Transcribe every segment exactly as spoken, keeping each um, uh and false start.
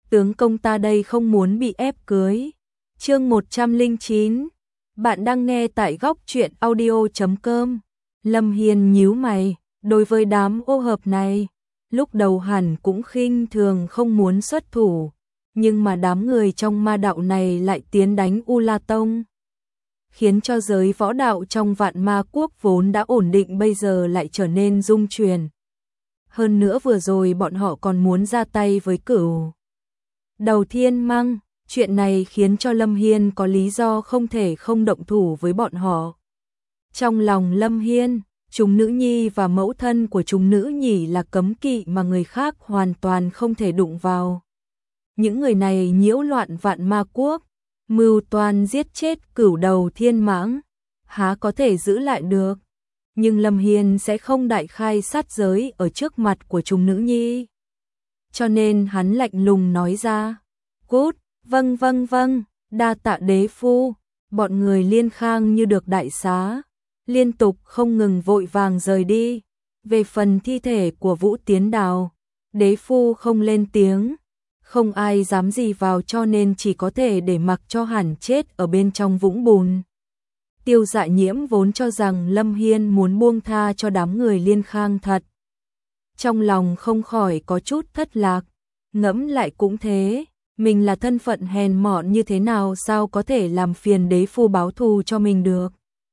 tướng công ta đây không muốn bị ép cưới. Chương một trăm lẻ chín. Bạn đang nghe tại góc truyện audio chấm com. Lâm Hiên nhíu mày, đối với đám ô hợp này, lúc đầu hẳn cũng khinh thường không muốn xuất thủ, nhưng mà đám người trong ma đạo này lại tiến đánh U La Tông, khiến cho giới võ đạo trong Vạn Ma Quốc vốn đã ổn định bây giờ lại trở nên rung chuyển. Hơn nữa vừa rồi bọn họ còn muốn ra tay với Cửu Đầu Thiên Măng, chuyện này khiến cho Lâm Hiên có lý do không thể không động thủ với bọn họ. Trong lòng Lâm Hiên, chúng nữ nhi và mẫu thân của chúng nữ nhỉ là cấm kỵ mà người khác hoàn toàn không thể đụng vào. Những người này nhiễu loạn Vạn Ma Quốc, mưu toan giết chết Cửu Đầu Thiên Mãng, há có thể giữ lại được. Nhưng Lâm Hiên sẽ không đại khai sát giới ở trước mặt của chúng nữ nhi. Cho nên hắn lạnh lùng nói ra, cút, vâng vâng vâng, đa tạ đế phu. Bọn người Liên Khang như được đại xá, liên tục không ngừng vội vàng rời đi. Về phần thi thể của Vũ Tiến Đào, đế phu không lên tiếng, không ai dám gì vào cho nên chỉ có thể để mặc cho hẳn chết ở bên trong vũng bùn. Tiêu Dạ Nhiễm vốn cho rằng Lâm Hiên muốn buông tha cho đám người Liên Khang thật. Trong lòng không khỏi có chút thất lạc, ngẫm lại cũng thế, mình là thân phận hèn mọn như thế nào sao có thể làm phiền đế phu báo thù cho mình được.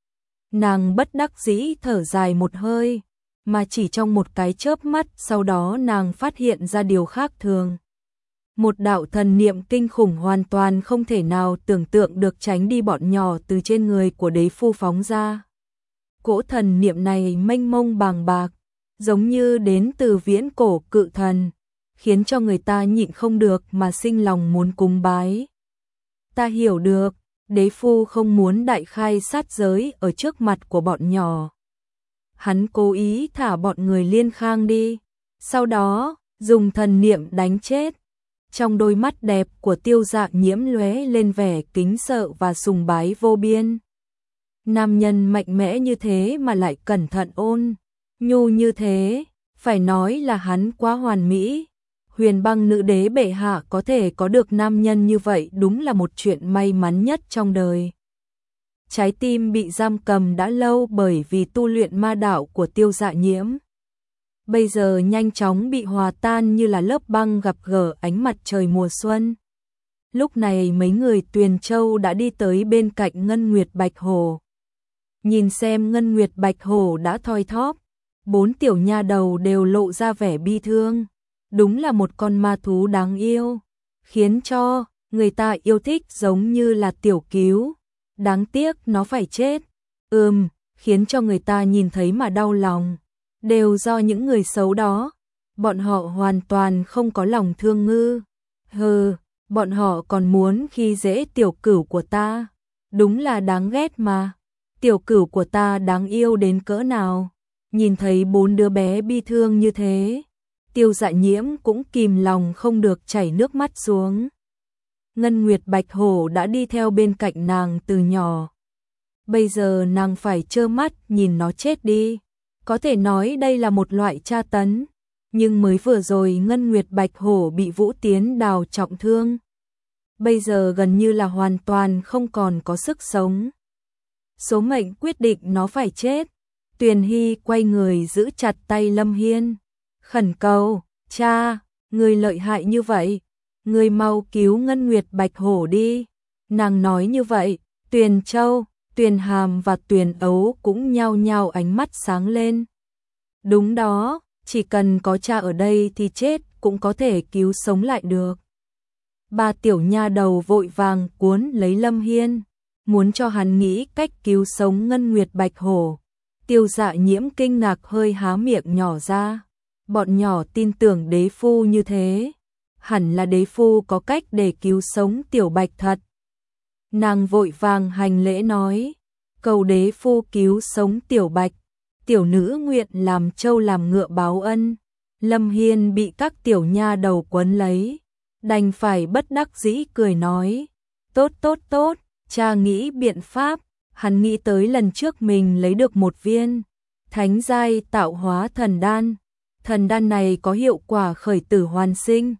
Nàng bất đắc dĩ thở dài một hơi, mà chỉ trong một cái chớp mắt sau đó nàng phát hiện ra điều khác thường. Một đạo thần niệm kinh khủng hoàn toàn không thể nào tưởng tượng được tránh đi bọn nhỏ từ trên người của đế phu phóng ra. Cỗ thần niệm này mênh mông bàng bạc, giống như đến từ viễn cổ cự thần, khiến cho người ta nhịn không được mà sinh lòng muốn cúng bái. Ta hiểu được, đế phu không muốn đại khai sát giới ở trước mặt của bọn nhỏ. Hắn cố ý thả bọn người Liên Khang đi, sau đó dùng thần niệm đánh chết. Trong đôi mắt đẹp của Tiêu Dạ Nhiễm lóe lên vẻ kính sợ và sùng bái vô biên. Nam nhân mạnh mẽ như thế mà lại cẩn thận ôn nhu như thế, phải nói là hắn quá hoàn mỹ. Huyền Băng nữ đế bệ hạ có thể có được nam nhân như vậy đúng là một chuyện may mắn nhất trong đời. Trái tim bị giam cầm đã lâu bởi vì tu luyện ma đạo của Tiêu Dạ Nhiễm, bây giờ nhanh chóng bị hòa tan như là lớp băng gặp gỡ ánh mặt trời mùa xuân. Lúc này mấy người Tuyền Châu đã đi tới bên cạnh Ngân Nguyệt Bạch Hổ. Nhìn xem Ngân Nguyệt Bạch Hổ đã thoi thóp, bốn tiểu nha đầu đều lộ ra vẻ bi thương. Đúng là một con ma thú đáng yêu, khiến cho người ta yêu thích giống như là tiểu cứu. Đáng tiếc nó phải chết. Ừm, khiến cho người ta nhìn thấy mà đau lòng. Đều do những người xấu đó. Bọn họ hoàn toàn không có lòng thương ngư. Hừ, bọn họ còn muốn khi dễ tiểu cửu của ta. Đúng là đáng ghét mà. Tiểu cửu của ta đáng yêu đến cỡ nào. Nhìn thấy bốn đứa bé bi thương như thế, Tiêu Dạ Nhiễm cũng kìm lòng không được chảy nước mắt xuống. Ngân Nguyệt Bạch Hổ đã đi theo bên cạnh nàng từ nhỏ. Bây giờ nàng phải trơ mắt nhìn nó chết đi. Có thể nói đây là một loại tra tấn. Nhưng mới vừa rồi Ngân Nguyệt Bạch Hổ bị Vũ Tiến Đào trọng thương. Bây giờ gần như là hoàn toàn không còn có sức sống. Số mệnh quyết định nó phải chết. Tuyền Hy quay người giữ chặt tay Lâm Hiên, khẩn cầu, cha, người lợi hại như vậy, người mau cứu Ngân Nguyệt Bạch Hổ đi. Nàng nói như vậy, Tuyền Châu, Tuyền Hàm và Tuyền Ấu cũng nhao nhao ánh mắt sáng lên. Đúng đó, chỉ cần có cha ở đây thì chết cũng có thể cứu sống lại được. Ba tiểu nha đầu vội vàng cuốn lấy Lâm Hiên, muốn cho hắn nghĩ cách cứu sống Ngân Nguyệt Bạch Hổ. Tiêu Dạ Nhiễm kinh ngạc hơi há miệng nhỏ ra. Bọn nhỏ tin tưởng đế phu như thế, hẳn là đế phu có cách để cứu sống tiểu Bạch thật. Nàng vội vàng hành lễ nói, cầu đế phu cứu sống tiểu Bạch, tiểu nữ nguyện làm trâu làm ngựa báo ân. Lâm Hiên bị các tiểu nha đầu quấn lấy, đành phải bất đắc dĩ cười nói, tốt tốt tốt, cha nghĩ biện pháp. Hắn nghĩ tới lần trước mình lấy được một viên thánh giai tạo hóa thần đan. Thần đan này có hiệu quả khởi tử hoàn sinh,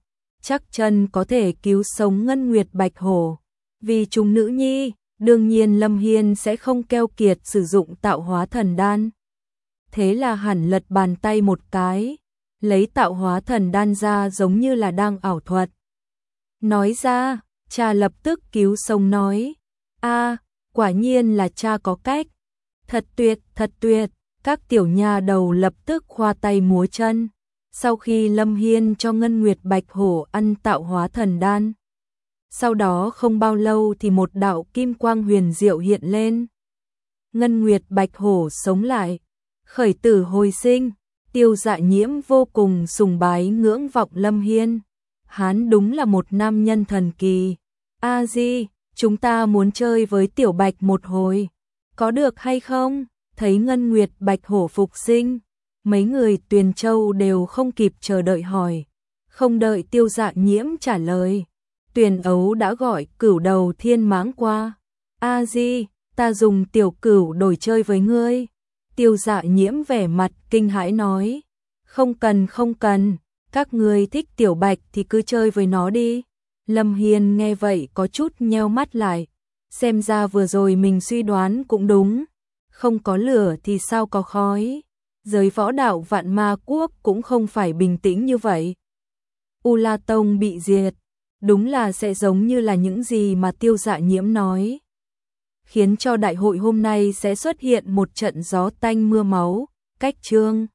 chắc chân có thể cứu sống Ngân Nguyệt Bạch Hổ. Vì chúng nữ nhi, đương nhiên Lâm Hiên sẽ không keo kiệt sử dụng tạo hóa thần đan. Thế là hẳn lật bàn tay một cái, lấy tạo hóa thần đan ra giống như là đang ảo thuật. Nói ra, cha lập tức cứu sống nói, a, quả nhiên là cha có cách. Thật tuyệt, thật tuyệt, các tiểu nha đầu lập tức khoa tay múa chân. Sau khi Lâm Hiên cho Ngân Nguyệt Bạch Hổ ăn tạo hóa thần đan, sau đó không bao lâu thì một đạo kim quang huyền diệu hiện lên. Ngân Nguyệt Bạch Hổ sống lại, khởi tử hồi sinh. Tiêu Dạ Nhiễm vô cùng sùng bái ngưỡng vọng Lâm Hiên. Hắn đúng là một nam nhân thần kỳ. A Di, chúng ta muốn chơi với Tiểu Bạch một hồi, có được hay không? Thấy Ngân Nguyệt Bạch Hổ phục sinh, mấy người Tuyền Châu đều không kịp chờ đợi hỏi. Không đợi Tiêu Dạ Nhiễm trả lời, Tuyền Ấu đã gọi Cửu Đầu Thiên Mãng qua. A Di, ta dùng tiểu cửu đổi chơi với ngươi. Tiêu Dạ Nhiễm vẻ mặt kinh hãi nói, không cần không cần, các ngươi thích Tiểu Bạch thì cứ chơi với nó đi. Lâm Hiên nghe vậy có chút nheo mắt lại, xem ra vừa rồi mình suy đoán cũng đúng, không có lửa thì sao có khói, giới võ đạo Vạn Ma Quốc cũng không phải bình tĩnh như vậy. U La Tông bị diệt, đúng là sẽ giống như là những gì mà Tiêu Dạ Nhiễm nói, khiến cho đại hội hôm nay sẽ xuất hiện một trận gió tanh mưa máu. Cách chương